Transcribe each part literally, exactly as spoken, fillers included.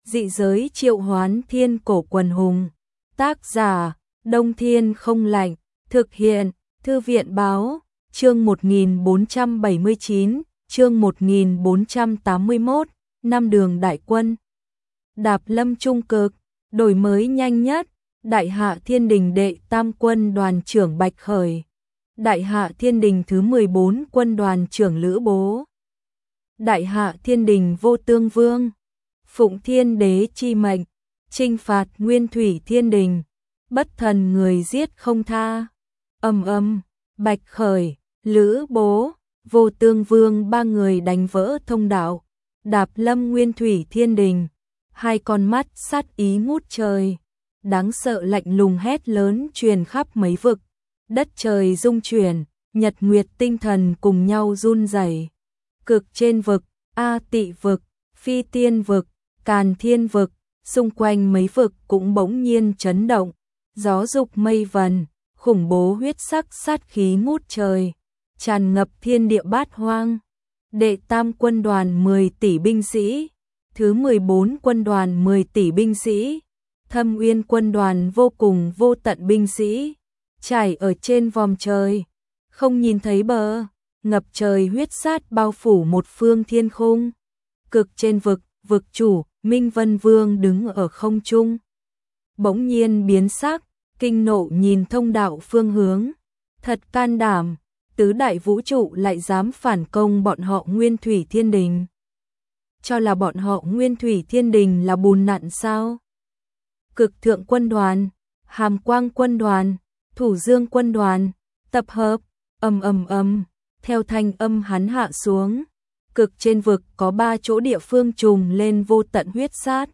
Dị giới triệu hoán thiên cổ quần hùng. Tác giả, Đông Thiên Không Lạnh. Thực hiện, Thư viện Báo. Chương một nghìn bốn trăm bảy mươi chín, chương một nghìn bốn trăm tám mươi mốt, năm đường đại quân. Đạp lâm trung cực, đổi mới nhanh nhất. Đại hạ thiên đình đệ tam quân đoàn trưởng Bạch Khởi. Đại hạ thiên đình thứ mười bốn quân đoàn trưởng Lữ Bố. Đại hạ thiên đình vô tương vương. Phụng thiên đế chi mệnh, chinh phạt nguyên thủy thiên đình. Bất thần người giết không tha. Ầm ầm, Bạch Khởi, Lữ Bố, vô tương vương ba người đánh vỡ thông đạo. Đạp lâm nguyên thủy thiên đình. Hai con mắt sát ý ngút trời. Đáng sợ lạnh lùng hét lớn truyền khắp mấy vực. Đất trời rung chuyển, nhật nguyệt tinh thần cùng nhau run rẩy. Cực trên vực, A Tị vực, Phi Tiên vực, Càn Thiên vực, xung quanh mấy vực cũng bỗng nhiên chấn động. Gió dục mây vần, khủng bố huyết sắc sát khí ngút trời, tràn ngập thiên địa bát hoang. Đệ tam quân đoàn mười tỷ binh sĩ, thứ mười bốn quân đoàn mười tỷ binh sĩ, Thâm Uyên quân đoàn vô cùng vô tận binh sĩ, trải ở trên vòm trời, không nhìn thấy bờ, ngập trời huyết sát bao phủ một phương thiên khung. Cực trên vực, vực chủ, Minh Vân Vương đứng ở không trung. Bỗng nhiên biến sắc, kinh nộ nhìn thông đạo phương hướng. Thật can đảm, tứ đại vũ trụ lại dám phản công bọn họ Nguyên Thủy Thiên Đình. Cho là bọn họ Nguyên Thủy Thiên Đình là bùn nặn sao? Cực thượng quân đoàn, Hàm Quang quân đoàn, Thủ Dương quân đoàn, tập hợp, ầm ầm ầm, theo thanh âm hắn hạ xuống. Cực trên vực có ba chỗ địa phương trùng lên vô tận huyết sát.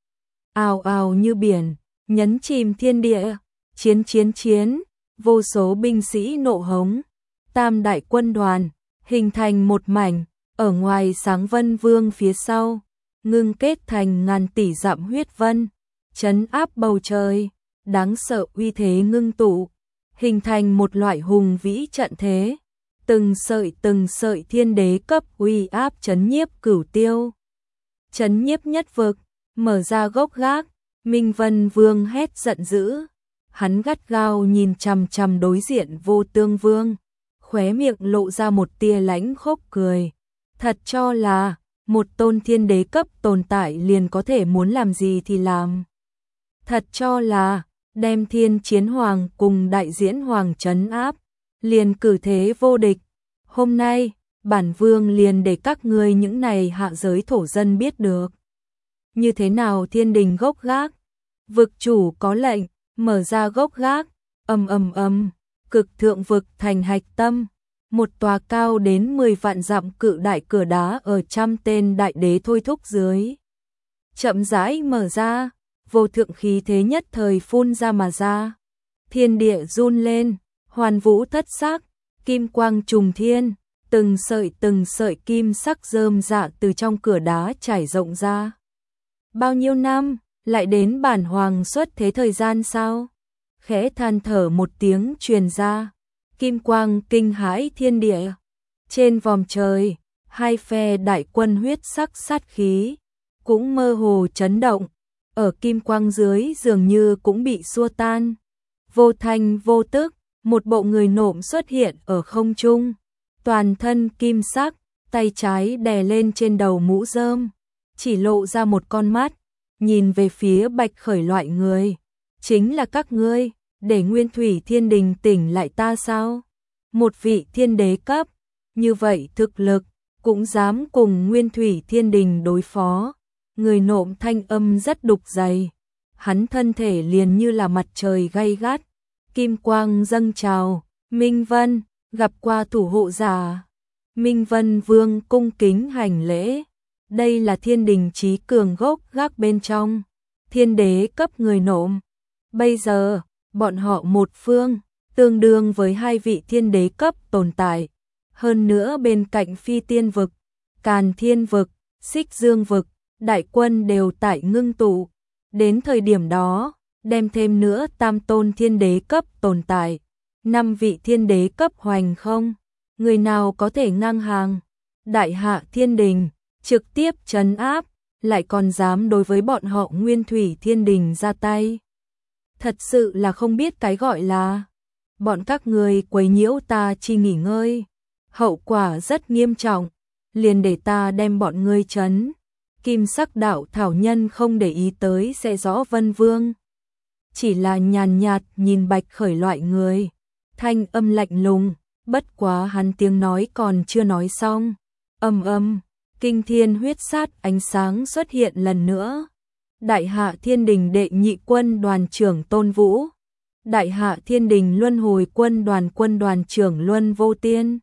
Ào ào như biển, nhấn chìm thiên địa, chiến chiến chiến, vô số binh sĩ nộ hống. Tam đại quân đoàn, hình thành một mảnh, ở ngoài Sáng Vân Vương phía sau, ngưng kết thành ngàn tỷ dặm huyết vân, trấn áp bầu trời, đáng sợ uy thế ngưng tụ, hình thành một loại hùng vĩ trận thế. Từng sợi từng sợi thiên đế cấp uy áp chấn nhiếp cửu tiêu. Chấn nhiếp nhất vực, mở ra gốc gác, Minh Vân Vương hét giận dữ. Hắn gắt gao nhìn chằm chằm đối diện vô tương vương, khóe miệng lộ ra một tia lãnh khốc cười. Thật cho là, một tôn thiên đế cấp tồn tại liền có thể muốn làm gì thì làm. Thật cho là, đem thiên chiến hoàng cùng đại diễn hoàng trấn áp, liền cử thế vô địch. Hôm nay, bản vương liền để các ngươi những này hạ giới thổ dân biết được. Như thế nào thiên đình gốc gác? Vực chủ có lệnh, mở ra gốc gác, ầm ầm ầm, cực thượng vực thành hạch tâm. Một tòa cao đến mười vạn dặm cự đại cửa đá ở trăm tên đại đế thôi thúc dưới. Chậm rãi mở ra, vô thượng khí thế nhất thời phun ra mà ra. Thiên địa run lên, hoàn vũ thất sắc, kim quang trùng thiên, từng sợi từng sợi kim sắc rơm rạ từ trong cửa đá trải rộng ra. Bao nhiêu năm, lại đến bản hoàng xuất thế thời gian sao? Khẽ than thở một tiếng truyền ra, kim quang kinh hãi thiên địa. Trên vòm trời, hai phe đại quân huyết sắc sát khí, cũng mơ hồ chấn động, ở kim quang dưới dường như cũng bị xua tan. Vô thanh vô tức, một bộ người nộm xuất hiện ở không trung, toàn thân kim sắc, tay trái đè lên trên đầu mũ rơm, chỉ lộ ra một con mắt, nhìn về phía Bạch Khởi loại người. Chính là các ngươi, để Nguyên Thủy Thiên Đình tỉnh lại ta sao? Một vị thiên đế cấp, như vậy thực lực, cũng dám cùng Nguyên Thủy Thiên Đình đối phó. Người nộm thanh âm rất đục dày, hắn thân thể liền như là mặt trời gay gắt, kim quang dâng trào. Minh Vân, gặp qua thủ hộ giả. Minh Vân Vương cung kính hành lễ. Đây là thiên đình trí cường gốc gác bên trong, thiên đế cấp người nộm. Bây giờ, bọn họ một phương, tương đương với hai vị thiên đế cấp tồn tại. Hơn nữa bên cạnh Phi Tiên vực, Càn Thiên vực, Xích Dương vực, đại quân đều tại ngưng tụ. Đến thời điểm đó, đem thêm nữa tam tôn thiên đế cấp tồn tại, năm vị thiên đế cấp hoành không, người nào có thể ngang hàng. Đại hạ thiên đình, trực tiếp trấn áp, lại còn dám đối với bọn họ Nguyên Thủy Thiên Đình ra tay. Thật sự là không biết cái gọi là bọn các người quấy nhiễu ta chi nghỉ ngơi. Hậu quả rất nghiêm trọng, liền để ta đem bọn ngươi trấn. Kim sắc đạo thảo nhân không để ý tới sẽ rõ Vân Vương. Chỉ là nhàn nhạt nhìn Bạch Khởi loại người. Thanh âm lạnh lùng, bất quá hắn tiếng nói còn chưa nói xong. Âm âm, kinh thiên huyết sát ánh sáng xuất hiện lần nữa. Đại hạ thiên đình đệ nhị quân đoàn trưởng Tôn Vũ. Đại hạ thiên đình luân hồi quân đoàn quân đoàn trưởng Luân Vô Tiên.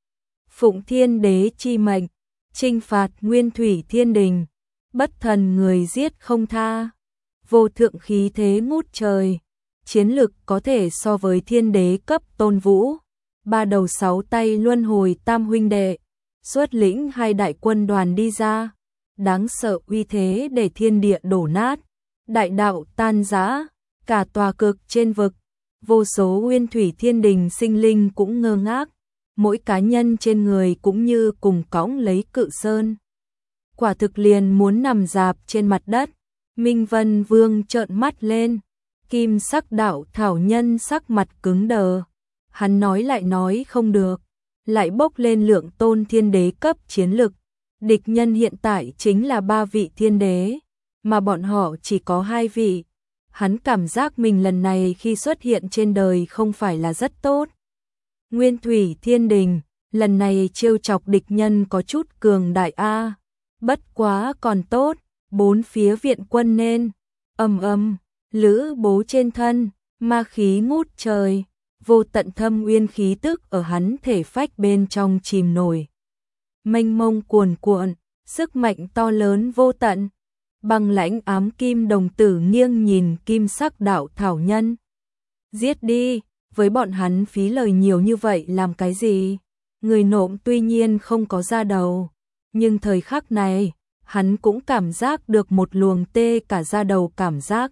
Phụng Thiên Đế chi mệnh, chinh phạt Nguyên Thủy Thiên Đình. Bất thần người giết không tha. Vô thượng khí thế ngút trời. Chiến lực có thể so với thiên đế cấp Tôn Vũ. Ba đầu sáu tay luân hồi tam huynh đệ. Xuất lĩnh hai đại quân đoàn đi ra. Đáng sợ uy thế để thiên địa đổ nát. Đại đạo tan rã. Cả tòa cực trên vực. Vô số Nguyên Thủy Thiên Đình sinh linh cũng ngơ ngác. Mỗi cá nhân trên người cũng như cùng cõng lấy cự sơn. Quả thực liền muốn nằm dạp trên mặt đất. Minh Vân Vương trợn mắt lên. Kim sắc đạo thảo nhân sắc mặt cứng đờ. Hắn nói lại nói không được. Lại bốc lên lượng tôn thiên đế cấp chiến lực. Địch nhân hiện tại chính là ba vị thiên đế. Mà bọn họ chỉ có hai vị. Hắn cảm giác mình lần này khi xuất hiện trên đời không phải là rất tốt. Nguyên Thủy Thiên Đình, lần này trêu chọc địch nhân có chút cường đại a. Bất quá còn tốt, bốn phía viện quân nên. Ầm ầm, lữ bố trên thân, ma khí ngút trời, vô tận thâm uyên khí tức ở hắn thể phách bên trong chìm nổi. Mênh mông cuồn cuộn, sức mạnh to lớn vô tận. Băng lãnh ám kim đồng tử nghiêng nhìn kim sắc đạo thảo nhân. Giết đi, với bọn hắn phí lời nhiều như vậy làm cái gì? Người nộm tuy nhiên không có ra đầu, nhưng thời khắc này, hắn cũng cảm giác được một luồng tê cả da đầu cảm giác.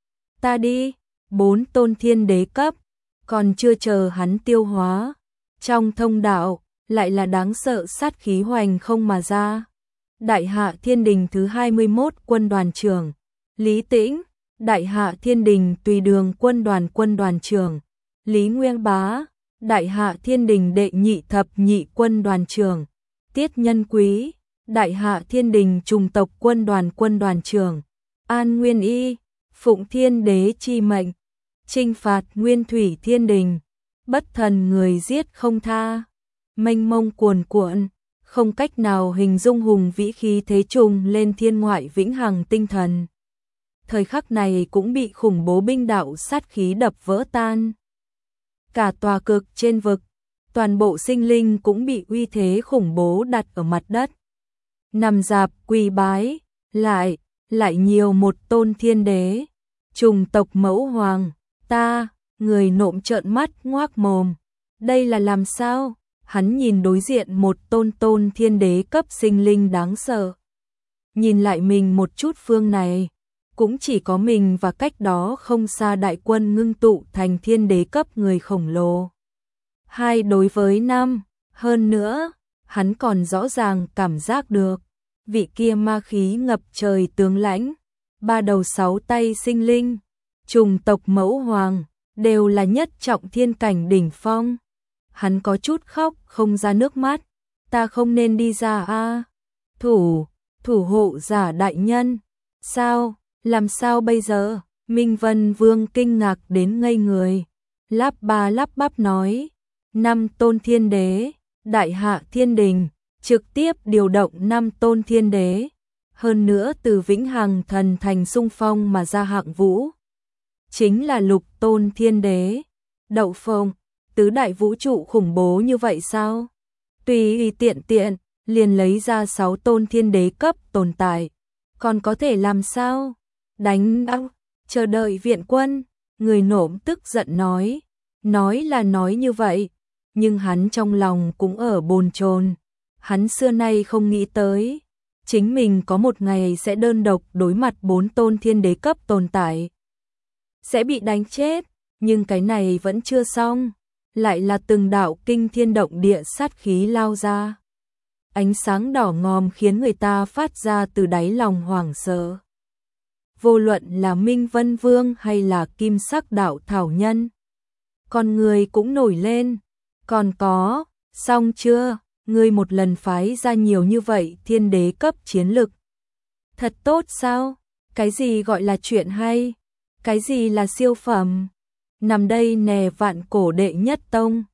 Ta đi, bốn tôn thiên đế cấp, còn chưa chờ hắn tiêu hóa. Trong thông đạo, lại là đáng sợ sát khí hoành không mà ra. Đại hạ thiên đình thứ hai mươi mốt quân đoàn trưởng, Lý Tĩnh. Đại hạ thiên đình tùy đường quân đoàn quân đoàn trưởng, Lý Nguyên Bá. Đại hạ thiên đình đệ nhị thập nhị quân đoàn trưởng, Tiết Nhân Quý. Đại hạ thiên đình trùng tộc quân đoàn quân đoàn trưởng, An Nguyên Y. Phụng Thiên Đế chi mệnh, chinh phạt Nguyên Thủy Thiên Đình. Bất thần người giết không tha. Mênh mông cuồn cuộn, không cách nào hình dung hùng vĩ khí thế trùng lên thiên ngoại vĩnh hằng tinh thần. Thời khắc này cũng bị khủng bố binh đạo sát khí đập vỡ tan. Cả tòa cực trên vực, toàn bộ sinh linh cũng bị uy thế khủng bố đặt ở mặt đất. Nằm dạp quỳ bái, lại, lại nhiều một tôn thiên đế, trùng tộc mẫu hoàng, ta, người nộm trợn mắt ngoác mồm. Đây là làm sao? Hắn nhìn đối diện một tôn tôn thiên đế cấp sinh linh đáng sợ. Nhìn lại mình một chút phương này, cũng chỉ có mình và cách đó không xa đại quân ngưng tụ thành thiên đế cấp người khổng lồ. Hai đối với năm, hơn nữa, hắn còn rõ ràng cảm giác được, vị kia ma khí ngập trời tướng lãnh, ba đầu sáu tay sinh linh, trùng tộc mẫu hoàng, đều là nhất trọng thiên cảnh đỉnh phong. Hắn có chút khóc không ra nước mắt, ta không nên đi ra a. Thủ, thủ hộ giả đại nhân, sao, làm sao bây giờ? Minh Vân Vương kinh ngạc đến ngây người, lắp ba lắp bắp nói, năm tôn thiên đế, đại hạ thiên đình, trực tiếp điều động năm tôn thiên đế, hơn nữa từ vĩnh hằng thần thành xung phong mà ra hạng vũ. Chính là lục tôn thiên đế, đậu phộng, tứ đại vũ trụ khủng bố như vậy sao? Tùy ý tiện tiện, liền lấy ra sáu tôn thiên đế cấp tồn tại, còn có thể làm sao? Đánh áo, chờ đợi viện quân, người nộm tức giận nói, nói là nói như vậy, nhưng hắn trong lòng cũng ở bồn chồn. Hắn xưa nay không nghĩ tới, chính mình có một ngày sẽ đơn độc đối mặt bốn tôn thiên đế cấp tồn tại. Sẽ bị đánh chết, nhưng cái này vẫn chưa xong, lại là từng đạo kinh thiên động địa sát khí lao ra. ánh sáng đỏ ngòm khiến người ta phát ra từ đáy lòng hoảng sợ. Vô luận là Minh Vân Vương hay là Kim Sắc Đạo Thảo Nhân, con người cũng nổi lên. Còn có, xong chưa, ngươi một lần phái ra nhiều như vậy thiên đế cấp chiến lực. Thật tốt sao? Cái gì gọi là chuyện hay? Cái gì là siêu phẩm? Nằm đây nè, vạn cổ đệ nhất tông,